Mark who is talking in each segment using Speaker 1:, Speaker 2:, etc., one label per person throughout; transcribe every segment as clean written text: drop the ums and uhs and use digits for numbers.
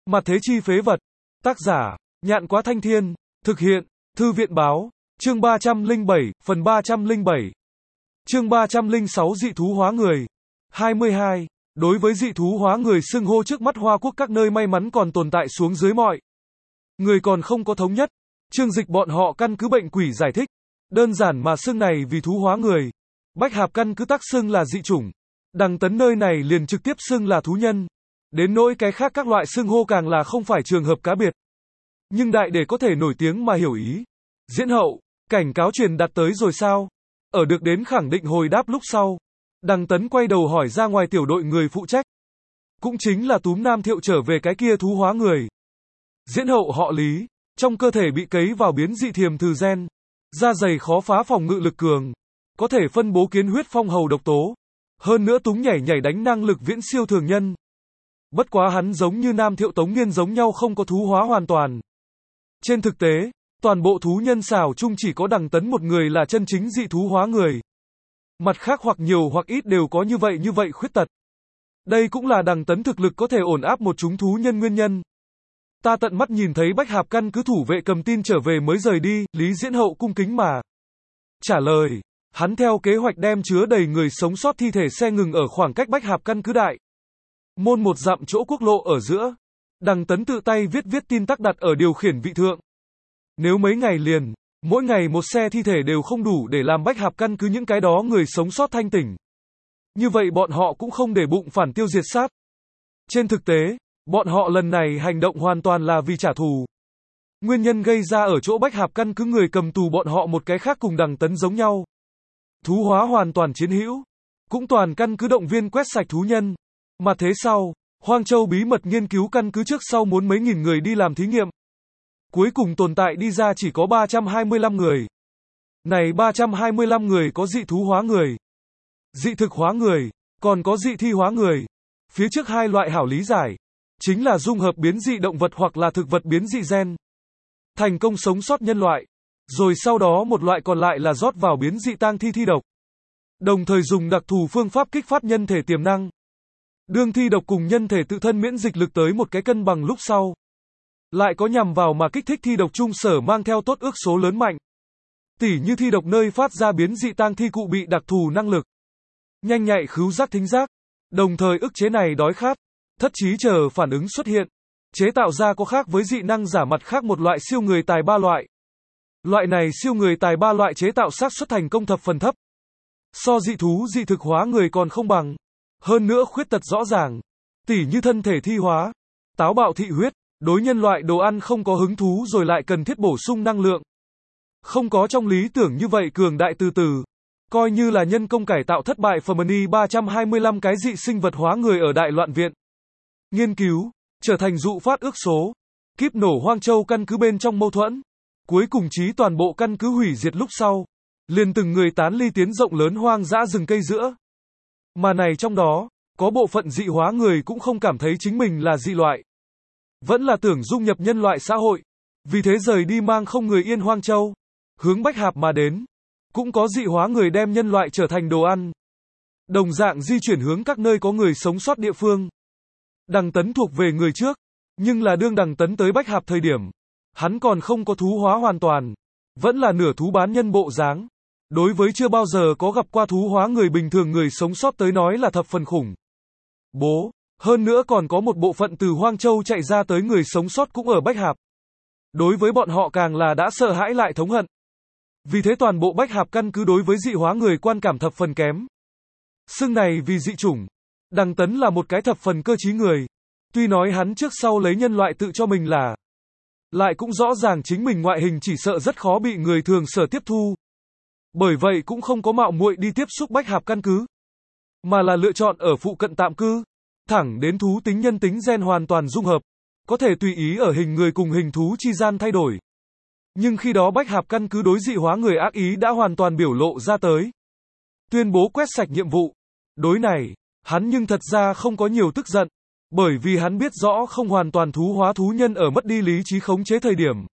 Speaker 1: Mặt thế chi phế vật. Tác giả, Nhạn Quá Thanh Thiên. Thực hiện, Thư viện Báo. Chương 307, phần 307. Chương 306 dị thú hóa người. 22. Đối với dị thú hóa người xưng hô trước mắt Hoa Quốc các nơi may mắn còn tồn tại xuống dưới mọi người còn không có thống nhất. Chương Dịch bọn họ căn cứ bệnh quỷ giải thích. Đơn giản mà xưng này vì thú hóa người. Bách Hạp căn cứ tác xưng là dị chủng. Đằng Tấn nơi này liền trực tiếp xưng là thú nhân. Đến nỗi cái khác các loại xưng hô càng là không phải trường hợp cá biệt. Nhưng đại để có thể nổi tiếng mà hiểu ý. Diễn hậu, cảnh cáo truyền đạt tới rồi sao? Ở được đến khẳng định hồi đáp lúc sau. Đằng Tấn quay đầu hỏi ra ngoài tiểu đội người phụ trách. Cũng chính là Túm Nam Thiệu trở về cái kia thú hóa người. Diễn hậu họ Lý, trong cơ thể bị cấy vào biến dị thiềm thừ gen. Da dày khó phá phòng ngự lực cường. Có thể phân bố kiến huyết phong hầu độc tố. Hơn nữa túng nhảy nhảy đánh năng lực viễn siêu thường nhân. Bất quá hắn giống như Nam Thiệu Tống Nghiên giống nhau không có thú hóa hoàn toàn. Trên thực tế, toàn bộ thú nhân xảo chung chỉ có Đằng Tấn một người là chân chính dị thú hóa người. Mặt khác hoặc nhiều hoặc ít đều có như vậy khuyết tật. Đây cũng là Đằng Tấn thực lực có thể ổn áp một chúng thú nhân nguyên nhân. Ta tận mắt nhìn thấy Bách Hạp căn cứ thủ vệ cầm tin trở về mới rời đi, Lý Diễn Hậu cung kính mà trả lời. Hắn theo kế hoạch đem chứa đầy người sống sót thi thể xe ngừng ở khoảng cách Bách Hạp căn cứ đại môn 1 dặm chỗ quốc lộ ở giữa. Đằng Tấn tự tay viết tin tắc đặt ở điều khiển vị thượng. Nếu mấy ngày liền, mỗi ngày một xe thi thể đều không đủ để làm Bách Hạp căn cứ những cái đó người sống sót thanh tỉnh. Như vậy bọn họ cũng không để bụng phản tiêu diệt sát. Trên thực tế, bọn họ lần này hành động hoàn toàn là vì trả thù. Nguyên nhân gây ra ở chỗ Bách Hạp căn cứ người cầm tù bọn họ một cái khác cùng Đằng Tấn giống nhau. Thú hóa hoàn toàn chiến hữu. Cũng toàn căn cứ động viên quét sạch thú nhân. Mà thế sau, Hoang Châu bí mật nghiên cứu căn cứ trước sau muốn mấy nghìn người đi làm thí nghiệm. Cuối cùng tồn tại đi ra chỉ có 325 người. Này 325 người có dị thú hóa người, dị thực hóa người, còn có dị thi hóa người. Phía trước hai loại hảo lý giải, chính là dung hợp biến dị động vật hoặc là thực vật biến dị gen. Thành công sống sót nhân loại. Rồi sau đó một loại còn lại là rót vào biến dị tang thi thi độc. Đồng thời dùng đặc thù phương pháp kích phát nhân thể tiềm năng. Đương thi độc cùng nhân thể tự thân miễn dịch lực tới một cái cân bằng lúc sau. Lại có nhằm vào mà kích thích thi độc chung sở mang theo tốt ước số lớn mạnh. Tỉ như thi độc nơi phát ra biến dị tang thi cụ bị đặc thù năng lực. Nhanh nhạy khứu giác thính giác. Đồng thời ức chế này đói khát, thất trí chờ phản ứng xuất hiện. Chế tạo ra có khác với dị năng giả mặt khác một loại siêu người tài 3 loại. Loại này siêu người tài 3 loại chế tạo xác suất thành công thập phần thấp. So dị thú dị thực hóa người còn không bằng. Hơn nữa khuyết tật rõ ràng. Tỉ như thân thể thi hóa, táo bạo thị huyết, đối nhân loại đồ ăn không có hứng thú rồi lại cần thiết bổ sung năng lượng. Không có trong lý tưởng như vậy cường đại từ từ. Coi như là nhân công cải tạo thất bại Fermani 325 cái dị sinh vật hóa người ở Đại Loạn Viện. Nghiên cứu, trở thành dụ phát ước số. Kíp nổ Hoang Châu căn cứ bên trong mâu thuẫn. Cuối cùng chí toàn bộ căn cứ hủy diệt lúc sau. Liền từng người tán ly tiến rộng lớn hoang dã rừng cây giữa. Mà này trong đó, có bộ phận dị hóa người cũng không cảm thấy chính mình là dị loại. Vẫn là tưởng dung nhập nhân loại xã hội. Vì thế rời đi mang không người yên Hoang Châu. Hướng Bách Hạp mà đến. Cũng có dị hóa người đem nhân loại trở thành đồ ăn. Đồng dạng di chuyển hướng các nơi có người sống sót địa phương. Đằng Tấn thuộc về người trước. Nhưng là đương Đằng Tấn tới Bách Hạp thời điểm. Hắn còn không có thú hóa hoàn toàn. Vẫn là nửa thú bán nhân bộ dáng. Đối với chưa bao giờ có gặp qua thú hóa người bình thường người sống sót tới nói là thập phần khủng bố. Hơn nữa còn có một bộ phận từ Hoang Châu chạy ra tới người sống sót cũng ở Bách Hạp. Đối với bọn họ càng là đã sợ hãi lại thống hận. Vì thế toàn bộ Bách Hạp căn cứ đối với dị hóa người quan cảm thập phần kém. Xưng này vì dị chủng. Đằng Tấn là một cái thập phần cơ trí người. Tuy nói hắn trước sau lấy nhân loại tự cho mình là. Lại cũng rõ ràng chính mình ngoại hình chỉ sợ rất khó bị người thường sở tiếp thu. Bởi vậy cũng không có mạo muội đi tiếp xúc Bách Hạp căn cứ. Mà là lựa chọn ở phụ cận tạm cư. Thẳng đến thú tính nhân tính gen hoàn toàn dung hợp. Có thể tùy ý ở hình người cùng hình thú chi gian thay đổi. Nhưng khi đó Bách Hạp căn cứ đối dị hóa người ác ý đã hoàn toàn biểu lộ ra tới. Tuyên bố quét sạch nhiệm vụ. Đối này, hắn nhưng thật ra không có nhiều tức giận. Bởi vì hắn biết rõ không hoàn toàn thú hóa thú nhân ở mất đi lý trí khống chế thời điểm.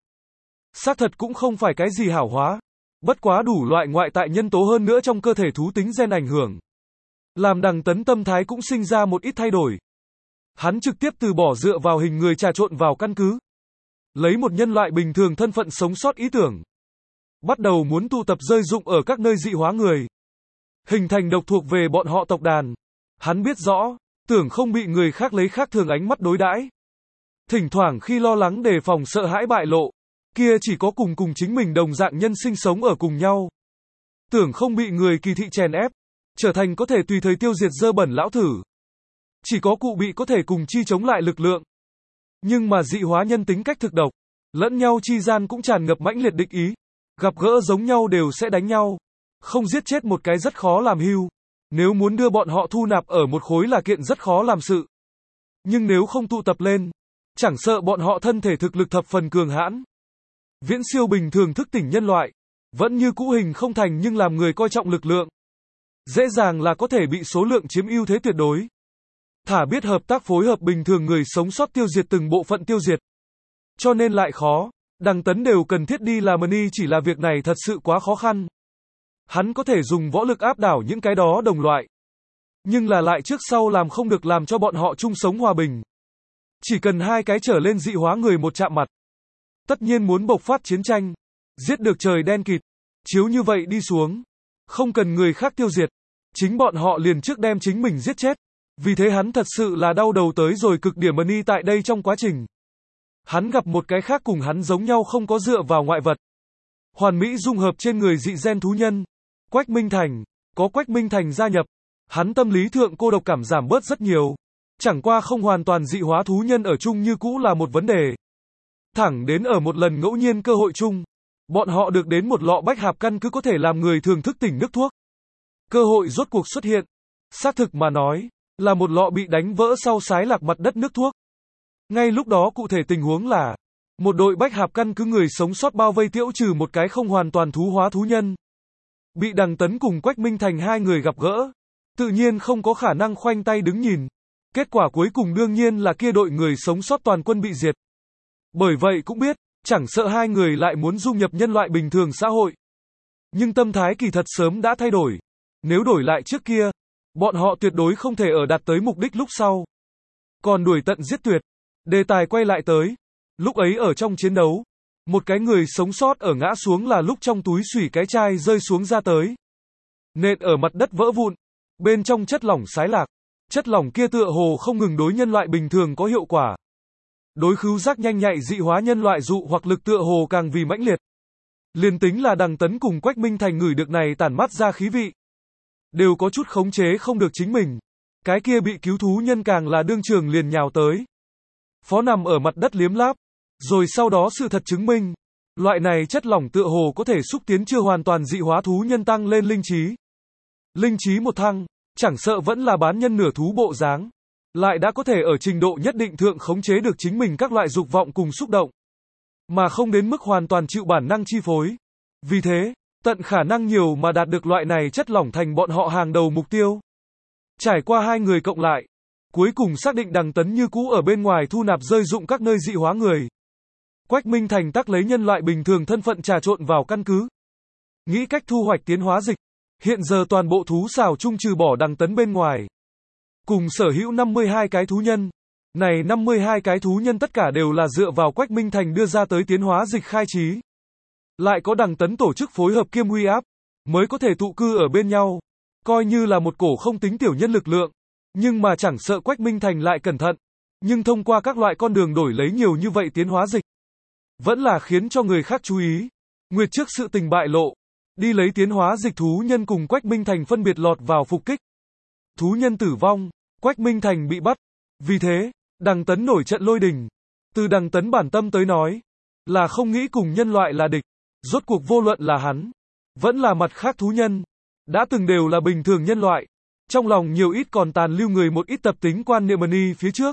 Speaker 1: Xác thật cũng không phải cái gì hảo hóa. Bất quá đủ loại ngoại tại nhân tố hơn nữa trong cơ thể thú tính gen ảnh hưởng. Làm Đằng Tấn tâm thái cũng sinh ra một ít thay đổi. Hắn trực tiếp từ bỏ dựa vào hình người trà trộn vào căn cứ. Lấy một nhân loại bình thường thân phận sống sót ý tưởng. Bắt đầu muốn tụ tập rơi dụng ở các nơi dị hóa người. Hình thành độc thuộc về bọn họ tộc đàn. Hắn biết rõ, tưởng không bị người khác lấy khác thường ánh mắt đối đãi. Thỉnh thoảng khi lo lắng đề phòng sợ hãi bại lộ, kia chỉ có cùng chính mình đồng dạng nhân sinh sống ở cùng nhau. Tưởng không bị người kỳ thị chèn ép, trở thành có thể tùy thời tiêu diệt dơ bẩn lão thử. Chỉ có cụ bị có thể cùng chi chống lại lực lượng. Nhưng mà dị hóa nhân tính cách thực độc, lẫn nhau chi gian cũng tràn ngập mãnh liệt địch ý. Gặp gỡ giống nhau đều sẽ đánh nhau. Không giết chết một cái rất khó làm hưu. Nếu muốn đưa bọn họ thu nạp ở một khối là kiện rất khó làm sự. Nhưng nếu không tụ tập lên, chẳng sợ bọn họ thân thể thực lực thập phần cường hãn. Viễn siêu bình thường thức tỉnh nhân loại. Vẫn như cũ hình không thành nhưng làm người coi trọng lực lượng. Dễ dàng là có thể bị số lượng chiếm ưu thế tuyệt đối. Thả biết hợp tác phối hợp bình thường người sống sót tiêu diệt từng bộ phận tiêu diệt. Cho nên lại khó. Đằng Tấn đều cần thiết đi làm ni chỉ là việc này thật sự quá khó khăn. Hắn có thể dùng võ lực áp đảo những cái đó đồng loại. Nhưng là lại trước sau làm không được làm cho bọn họ chung sống hòa bình. Chỉ cần hai cái trở lên dị hóa người một chạm mặt. Tất nhiên muốn bộc phát chiến tranh. Giết được trời đen kịt. Chiếu như vậy đi xuống. Không cần người khác tiêu diệt. Chính bọn họ liền trước đem chính mình giết chết. Vì thế hắn thật sự là đau đầu tới rồi cực điểm ni tại đây trong quá trình. Hắn gặp một cái khác cùng hắn giống nhau không có dựa vào ngoại vật. Hoàn mỹ dung hợp trên người dị gen thú nhân. Quách Minh Thành. Có Quách Minh Thành gia nhập. Hắn tâm lý thượng cô độc cảm giảm bớt rất nhiều. Chẳng qua không hoàn toàn dị hóa thú nhân ở chung như cũ là một vấn đề. Thẳng đến ở một lần ngẫu nhiên cơ hội chung. Bọn họ được đến một lọ bách hạp căn cứ có thể làm người thường thức tỉnh nước thuốc. Cơ hội rốt cuộc xuất hiện. Xác thực mà nói, là một lọ bị đánh vỡ sau sái lạc mặt đất nước thuốc. Ngay lúc đó cụ thể tình huống là, một đội bách hạp căn cứ người sống sót bao vây tiễu trừ một cái không hoàn toàn thú hóa thú nhân. Bị Đằng Tấn cùng Quách Minh Thành hai người gặp gỡ. Tự nhiên không có khả năng khoanh tay đứng nhìn. Kết quả cuối cùng đương nhiên là kia đội người sống sót toàn quân bị diệt. Bởi vậy cũng biết, chẳng sợ hai người lại muốn dung nhập nhân loại bình thường xã hội. Nhưng tâm thái kỳ thật sớm đã thay đổi. Nếu đổi lại trước kia, bọn họ tuyệt đối không thể ở đạt tới mục đích lúc sau. Còn đuổi tận giết tuyệt. Đề tài quay lại tới. Lúc ấy ở trong chiến đấu, một cái người sống sót ở ngã xuống là lúc trong túi xủy cái chai rơi xuống ra tới. Nện ở mặt đất vỡ vụn. Bên trong chất lỏng xái lạc. Chất lỏng kia tựa hồ không ngừng đối nhân loại bình thường có hiệu quả. Đối khứu giác nhanh nhạy dị hóa nhân loại dụ hoặc lực tựa hồ càng vì mãnh liệt. Liền tính là Đằng Tấn cùng Quách Minh Thành ngửi được này tản mát ra khí vị. Đều có chút khống chế không được chính mình. Cái kia bị cứu thú nhân càng là đương trường liền nhào tới. Phó nằm ở mặt đất liếm láp. Rồi sau đó sự thật chứng minh. Loại này chất lỏng tựa hồ có thể xúc tiến chưa hoàn toàn dị hóa thú nhân tăng lên linh trí. Linh trí một thăng, chẳng sợ vẫn là bán nhân nửa thú bộ dáng. Lại đã có thể ở trình độ nhất định thượng khống chế được chính mình các loại dục vọng cùng xúc động. Mà không đến mức hoàn toàn chịu bản năng chi phối. Vì thế, tận khả năng nhiều mà đạt được loại này chất lỏng thành bọn họ hàng đầu mục tiêu. Trải qua hai người cộng lại. Cuối cùng xác định Đằng Tấn như cũ ở bên ngoài thu nạp rơi dụng các nơi dị hóa người. Quách Minh Thành tắc lấy nhân loại bình thường thân phận trà trộn vào căn cứ. Nghĩ cách thu hoạch tiến hóa dịch. Hiện giờ toàn bộ thú xào chung trừ bỏ Đằng Tấn bên ngoài. Cùng sở hữu 52 cái thú nhân. Này 52 cái thú nhân tất cả đều là dựa vào Quách Minh Thành đưa ra tới tiến hóa dịch khai trí. Lại có Đằng Tấn tổ chức phối hợp kiêm uy áp. Mới có thể tụ cư ở bên nhau. Coi như là một cổ không tính tiểu nhân lực lượng. Nhưng mà chẳng sợ Quách Minh Thành lại cẩn thận. Nhưng thông qua các loại con đường đổi lấy nhiều như vậy tiến hóa dịch. Vẫn là khiến cho người khác chú ý. Nguyệt trước sự tình bại lộ. Đi lấy tiến hóa dịch thú nhân cùng Quách Minh Thành phân biệt lọt vào phục kích. Thú nhân tử vong. Quách Minh Thành bị bắt. Vì thế, Đằng Tấn nổi trận lôi đình. Từ Đằng Tấn bản tâm tới nói. Là không nghĩ cùng nhân loại là địch. Rốt cuộc vô luận là hắn. Vẫn là mặt khác thú nhân. Đã từng đều là bình thường nhân loại. Trong lòng nhiều ít còn tàn lưu người một ít tập tính quan niệm ni phía trước.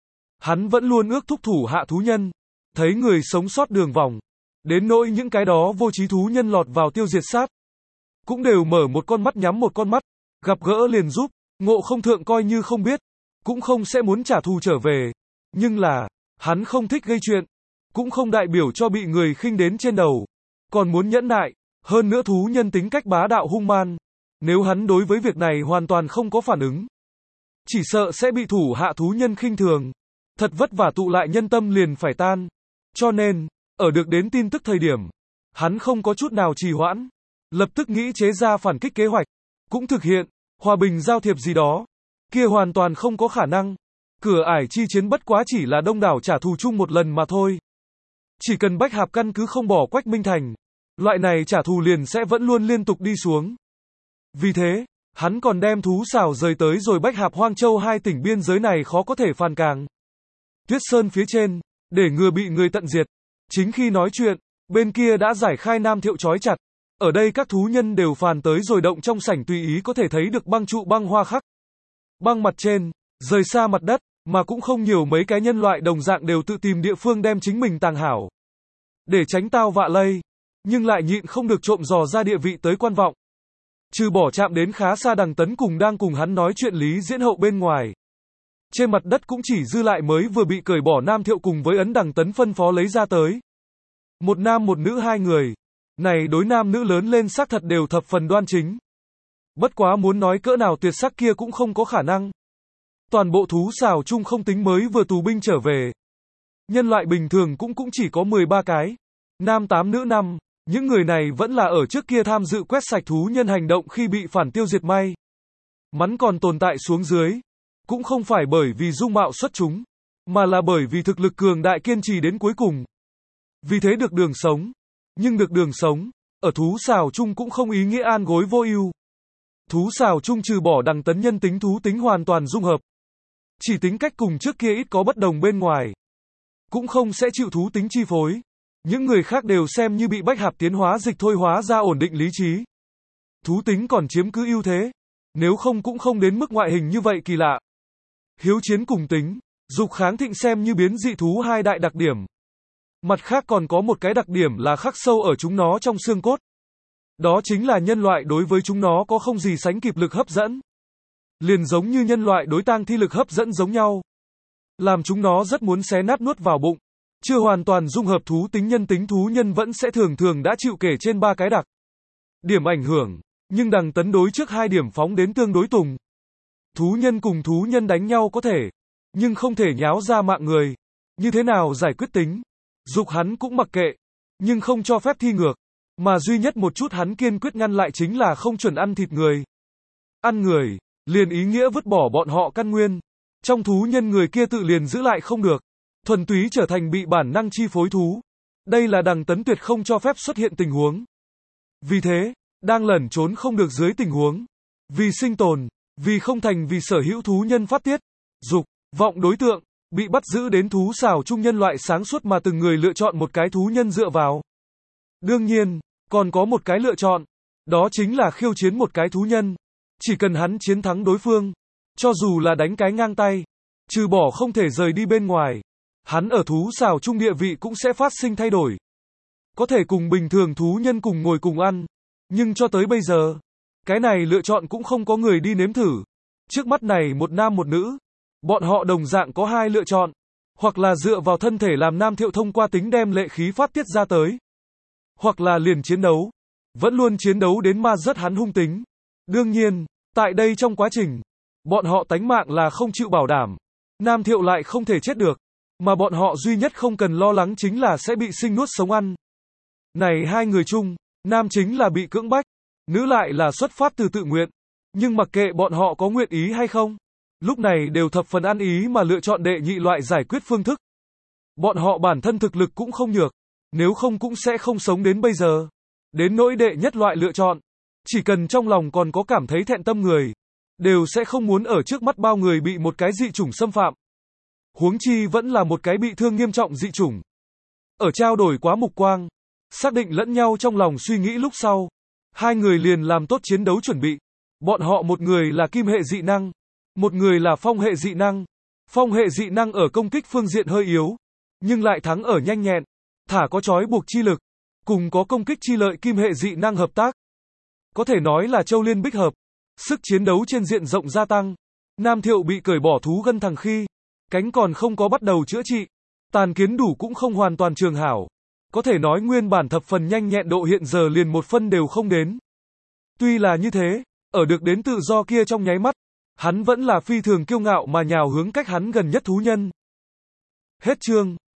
Speaker 1: Hắn vẫn luôn ước thúc thủ hạ thú nhân. Thấy người sống sót đường vòng. Đến nỗi những cái đó vô trí thú nhân lọt vào tiêu diệt sát. Cũng đều mở một con mắt nhắm một con mắt. Gặp gỡ liền giúp. Ngộ không thượng coi như không biết. Cũng không sẽ muốn trả thù trở về. Nhưng là, hắn không thích gây chuyện. Cũng không đại biểu cho bị người khinh đến trên đầu. Còn muốn nhẫn nại. Hơn nữa thú nhân tính cách bá đạo hung man. Nếu hắn đối với việc này hoàn toàn không có phản ứng. chỉ sợ sẽ bị thủ hạ thú nhân khinh thường. Thật vất vả tụ lại nhân tâm liền phải tan. Cho nên, ở được đến tin tức thời điểm, hắn không có chút nào trì hoãn. Lập tức nghĩ chế ra phản kích kế hoạch. Cũng thực hiện, hòa bình giao thiệp gì đó. Kia hoàn toàn không có khả năng. Cửa ải chi chiến bất quá chỉ là đông đảo trả thù chung một lần mà thôi. Chỉ cần Bách Hạp căn cứ không bỏ Quách Minh Thành, loại này trả thù liền sẽ vẫn luôn liên tục đi xuống. Vì thế, hắn còn đem thú xào rời tới rồi Bách Hạp Hoang Châu hai tỉnh biên giới này khó có thể phàn càng. Tuyết Sơn phía trên, để ngừa bị người tận diệt. Chính khi nói chuyện, bên kia đã giải khai Nam Thiệu trói chặt. Ở đây các thú nhân đều phàn tới rồi động trong sảnh tùy ý có thể thấy được băng trụ băng hoa khắc. Băng mặt trên, rời xa mặt đất, mà cũng không nhiều mấy cái nhân loại đồng dạng đều tự tìm địa phương đem chính mình tàng hảo. Để tránh tao vạ lây, nhưng lại nhịn không được trộm dò ra địa vị tới quan vọng. Trừ bỏ chạm đến khá xa Đằng Tấn cùng đang cùng hắn nói chuyện Lý Diễn Hậu bên ngoài. Trên mặt đất cũng chỉ dư lại mới vừa bị cởi bỏ Nam Thiệu cùng với ấn Đằng Tấn phân phó lấy ra tới. Một nam một nữ hai người. Này đối nam nữ lớn lên xác thật đều thập phần đoan chính. Bất quá muốn nói cỡ nào tuyệt sắc kia cũng không có khả năng. Toàn bộ thú xào chung không tính mới vừa tù binh trở về. Nhân loại bình thường cũng chỉ có 13 cái. Nam 8 nữ 5. Những người này vẫn là ở trước kia tham dự quét sạch thú nhân hành động khi bị phản tiêu diệt may. Mắn còn tồn tại xuống dưới. Cũng không phải bởi vì dung mạo xuất chúng, mà là bởi vì thực lực cường đại kiên trì đến cuối cùng. Vì thế được đường sống. Nhưng được đường sống, ở thú xào chung cũng không ý nghĩa an gối vô ưu. Thú xào chung trừ bỏ Đằng Tấn nhân tính thú tính hoàn toàn dung hợp. Chỉ tính cách cùng trước kia ít có bất đồng bên ngoài. Cũng không sẽ chịu thú tính chi phối. Những người khác đều xem như bị Bách Hạp tiến hóa dịch thôi hóa ra ổn định lý trí. Thú tính còn chiếm cứ ưu thế. Nếu không cũng không đến mức ngoại hình như vậy kỳ lạ. Hiếu chiến cùng tính, dục kháng thịnh xem như biến dị thú hai đại đặc điểm. Mặt khác còn có một cái đặc điểm là khắc sâu ở chúng nó trong xương cốt. Đó chính là nhân loại đối với chúng nó có không gì sánh kịp lực hấp dẫn. Liền giống như nhân loại đối tang thi lực hấp dẫn giống nhau. Làm chúng nó rất muốn xé nát nuốt vào bụng. Chưa hoàn toàn dung hợp thú tính nhân tính thú nhân vẫn sẽ thường đã chịu kể trên 3 cái đặc điểm ảnh hưởng. Nhưng Đằng Tấn đối trước 2 điểm phóng đến tương đối tùng. Thú nhân cùng thú nhân đánh nhau có thể, nhưng không thể nháo ra mạng người. Như thế nào giải quyết tính? Dục hắn cũng mặc kệ, nhưng không cho phép thi ngược. Mà duy nhất một chút hắn kiên quyết ngăn lại chính là không chuẩn ăn thịt người. Ăn người, liền ý nghĩa vứt bỏ bọn họ căn nguyên. Trong thú nhân người kia tự liền giữ lại không được. Thuần túy trở thành bị bản năng chi phối thú. Đây là Đằng Tấn tuyệt không cho phép xuất hiện tình huống. Vì thế, đang lẩn trốn không được dưới tình huống. Vì sinh tồn, vì không thành vì sở hữu thú nhân phát tiết, dục, vọng đối tượng, bị bắt giữ đến thú xào chung nhân loại sáng suốt mà từng người lựa chọn một cái thú nhân dựa vào. Đương nhiên, còn có một cái lựa chọn, đó chính là khiêu chiến một cái thú nhân. Chỉ cần hắn chiến thắng đối phương, cho dù là đánh cái ngang tay, trừ bỏ không thể rời đi bên ngoài, hắn ở thú xào chung địa vị cũng sẽ phát sinh thay đổi. Có thể cùng bình thường thú nhân cùng ngồi cùng ăn, nhưng cho tới bây giờ, cái này lựa chọn cũng không có người đi nếm thử. Trước mắt này một nam một nữ, bọn họ đồng dạng có 2 lựa chọn, hoặc là dựa vào thân thể làm Nam Thiệu thông qua tính đem lệ khí phát tiết ra tới, hoặc là liền chiến đấu, vẫn luôn chiến đấu đến ma rất hắn hung tính. Đương nhiên, tại đây trong quá trình, bọn họ tánh mạng là không chịu bảo đảm, Nam Thiệu lại không thể chết được, mà bọn họ duy nhất không cần lo lắng chính là sẽ bị sinh nuốt sống ăn. Này 2 người chung, nam chính là bị cưỡng bách, nữ lại là xuất phát từ tự nguyện, nhưng mặc kệ bọn họ có nguyện ý hay không, lúc này đều thập phần ăn ý mà lựa chọn đệ nhị loại giải quyết phương thức. Bọn họ bản thân thực lực cũng không nhược, nếu không cũng sẽ không sống đến bây giờ. Đến nỗi đệ nhất loại lựa chọn, chỉ cần trong lòng còn có cảm thấy thẹn tâm người, đều sẽ không muốn ở trước mắt bao người bị một cái dị chủng xâm phạm. Huống chi vẫn là một cái bị thương nghiêm trọng dị chủng. Ở trao đổi quá mục quang, xác định lẫn nhau trong lòng suy nghĩ lúc sau, 2 người liền làm tốt chiến đấu chuẩn bị. Bọn họ một người là kim hệ dị năng, một người là phong hệ dị năng. Phong hệ dị năng ở công kích phương diện hơi yếu, nhưng lại thắng ở nhanh nhẹn, thả có trói buộc chi lực, cùng có công kích chi lợi kim hệ dị năng hợp tác. Có thể nói là châu liên bích hợp, sức chiến đấu trên diện rộng gia tăng. Nam Thiệu bị cởi bỏ thú gân thằng khi, cánh còn không có bắt đầu chữa trị, tàn kiến đủ cũng không hoàn toàn trường hảo. Có thể nói nguyên bản thập phần nhanh nhẹn độ hiện giờ liền 1 phân đều không đến. Tuy là như thế, ở được đến tự do kia trong nháy mắt, Hắn vẫn là phi thường kiêu ngạo mà nhào hướng cách hắn gần nhất thú nhân. Hết chương.